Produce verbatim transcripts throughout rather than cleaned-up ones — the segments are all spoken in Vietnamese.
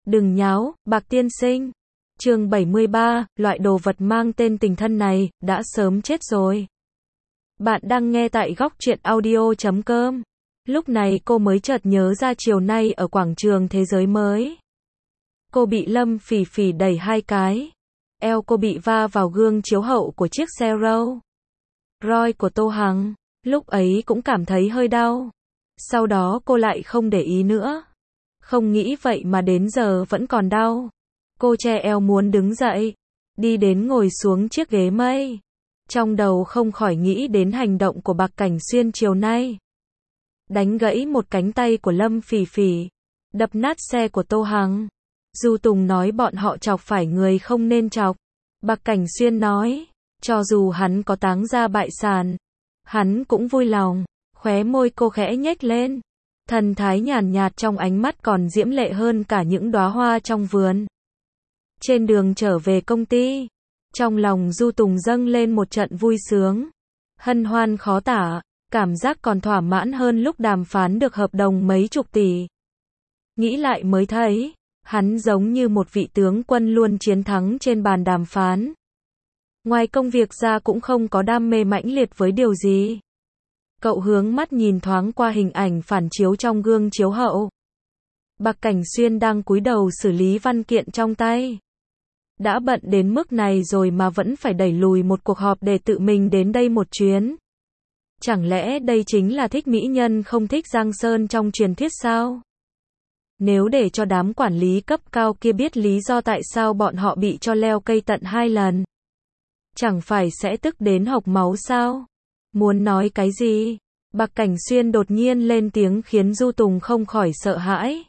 Đừng nháo, Bạc tiên sinh. Chương bảy mươi ba, loại đồ vật mang tên tình thân này, đã sớm chết rồi. Bạn đang nghe tại góc truyện audio chấm com. Lúc này cô mới chợt nhớ ra chiều nay ở quảng trường Thế giới mới. Cô bị Lâm Phỉ Phỉ đẩy hai cái. Eo cô bị va vào gương chiếu hậu của chiếc xe Rolls Royce của Tô Hằng. Lúc ấy cũng cảm thấy hơi đau. Sau đó cô lại không để ý nữa. Không nghĩ vậy mà đến giờ vẫn còn đau. Cô che eo muốn đứng dậy. Đi đến ngồi xuống chiếc ghế mây. Trong đầu không khỏi nghĩ đến hành động của Bạc Cảnh Xuyên chiều nay. Đánh gãy một cánh tay của Lâm Phỉ Phỉ. Đập nát xe của Tô Hằng. Du Tùng nói bọn họ chọc phải người không nên chọc. Bạc Cảnh Xuyên nói, cho dù hắn có táng ra bại sản, hắn cũng vui lòng. Khóe môi cô khẽ nhếch lên. Thần thái nhàn nhạt trong ánh mắt còn diễm lệ hơn cả những đóa hoa trong vườn. Trên đường trở về công ty, trong lòng Du Tùng dâng lên một trận vui sướng. Hân hoan khó tả, cảm giác còn thỏa mãn hơn lúc đàm phán được hợp đồng mấy chục tỷ. Nghĩ lại mới thấy, hắn giống như một vị tướng quân luôn chiến thắng trên bàn đàm phán. Ngoài công việc ra cũng không có đam mê mãnh liệt với điều gì. Cậu hướng mắt nhìn thoáng qua hình ảnh phản chiếu trong gương chiếu hậu. Bạc Cảnh Xuyên đang cúi đầu xử lý văn kiện trong tay. Đã bận đến mức này rồi mà vẫn phải đẩy lùi một cuộc họp để tự mình đến đây một chuyến. Chẳng lẽ đây chính là thích mỹ nhân không thích Giang Sơn trong truyền thuyết sao? Nếu để cho đám quản lý cấp cao kia biết lý do tại sao bọn họ bị cho leo cây tận hai lần, chẳng phải sẽ tức đến hộc máu sao? Muốn nói cái gì? Bạc Cảnh Xuyên đột nhiên lên tiếng khiến Du Tùng không khỏi sợ hãi.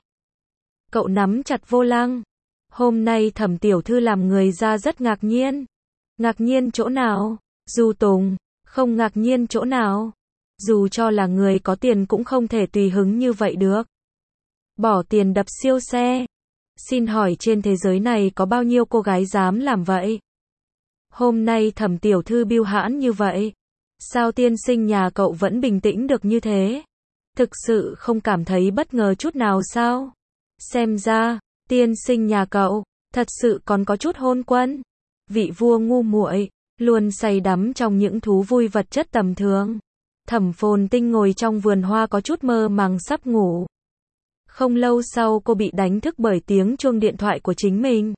Cậu nắm chặt vô lăng. Hôm nay Thẩm tiểu thư làm người ra rất ngạc nhiên. Ngạc nhiên chỗ nào? Du Tùng, không ngạc nhiên chỗ nào? Dù cho là người có tiền cũng không thể tùy hứng như vậy được. Bỏ tiền đập siêu xe. Xin hỏi trên thế giới này có bao nhiêu cô gái dám làm vậy? Hôm nay Thẩm tiểu thư bưu hãn như vậy. Sao tiên sinh nhà cậu vẫn bình tĩnh được như thế? Thực sự không cảm thấy bất ngờ chút nào sao? Xem ra, tiên sinh nhà cậu, thật sự còn có chút hôn quân. Vị vua ngu muội, luôn say đắm trong những thú vui vật chất tầm thường. Thẩm Phồn Tinh ngồi trong vườn hoa có chút mơ màng sắp ngủ. Không lâu sau cô bị đánh thức bởi tiếng chuông điện thoại của chính mình.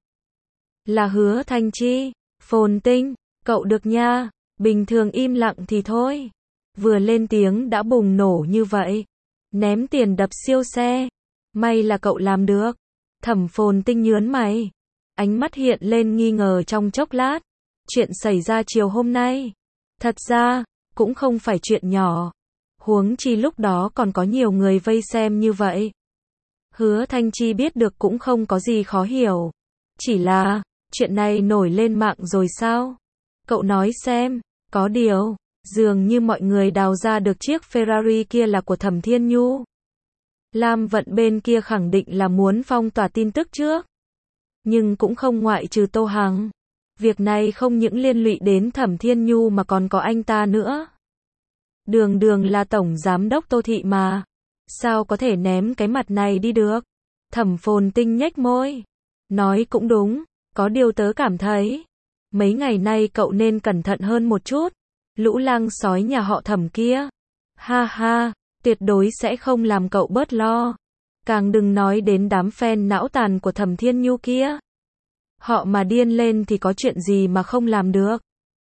Là Hứa Thanh Chi. Phồn Tinh, cậu được nha. Bình thường im lặng thì thôi. Vừa lên tiếng đã bùng nổ như vậy. Ném tiền đập siêu xe. May là cậu làm được. Thẩm Phồn Tinh nhớn mày. Ánh mắt hiện lên nghi ngờ trong chốc lát. Chuyện xảy ra chiều hôm nay. Thật ra, cũng không phải chuyện nhỏ. Huống chi lúc đó còn có nhiều người vây xem như vậy. Hứa Thanh Chi biết được cũng không có gì khó hiểu. Chỉ là, chuyện này nổi lên mạng rồi sao? Cậu nói xem. Có điều, dường như mọi người đào ra được chiếc Ferrari kia là của Thẩm Thiên Nhu. Lam Vận bên kia khẳng định là muốn phong tỏa tin tức trước. Nhưng cũng không ngoại trừ Tô Hằng. Việc này không những liên lụy đến Thẩm Thiên Nhu mà còn có anh ta nữa. Đường đường là tổng giám đốc Tô Thị mà. Sao có thể ném cái mặt này đi được? Thẩm Phồn Tinh nhếch môi. Nói cũng đúng, có điều tớ cảm thấy. Mấy ngày nay cậu nên cẩn thận hơn một chút. Lũ lang sói nhà họ Thẩm kia. Ha ha, tuyệt đối sẽ không làm cậu bớt lo. Càng đừng nói đến đám fan não tàn của Thẩm Thiên Nhu kia. Họ mà điên lên thì có chuyện gì mà không làm được.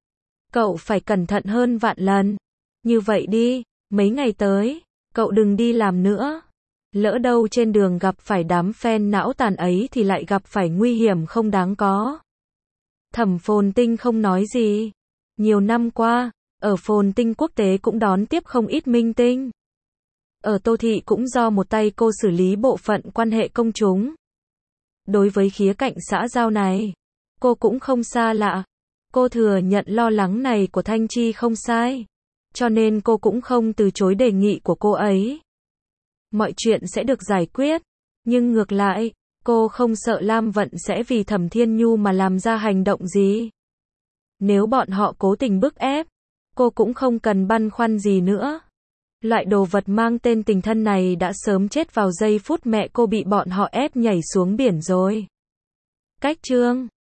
Cậu phải cẩn thận hơn vạn lần. Như vậy đi, mấy ngày tới, cậu đừng đi làm nữa. Lỡ đâu trên đường gặp phải đám fan não tàn ấy thì lại gặp phải nguy hiểm không đáng có. Thẩm Phồn Tinh không nói gì. Nhiều năm qua, ở Phồn Tinh quốc tế cũng đón tiếp không ít minh tinh. Ở Tô Thị cũng do một tay cô xử lý bộ phận quan hệ công chúng. Đối với khía cạnh xã giao này, cô cũng không xa lạ. Cô thừa nhận lo lắng này của Thanh Chi không sai. Cho nên cô cũng không từ chối đề nghị của cô ấy. Mọi chuyện sẽ được giải quyết. Nhưng ngược lại, cô không sợ Lam Vận sẽ vì Thẩm Thiên Nhu mà làm ra hành động gì. Nếu bọn họ cố tình bức ép, cô cũng không cần băn khoăn gì nữa. Loại đồ vật mang tên tình thân này đã sớm chết vào giây phút mẹ cô bị bọn họ ép nhảy xuống biển rồi. Cách chương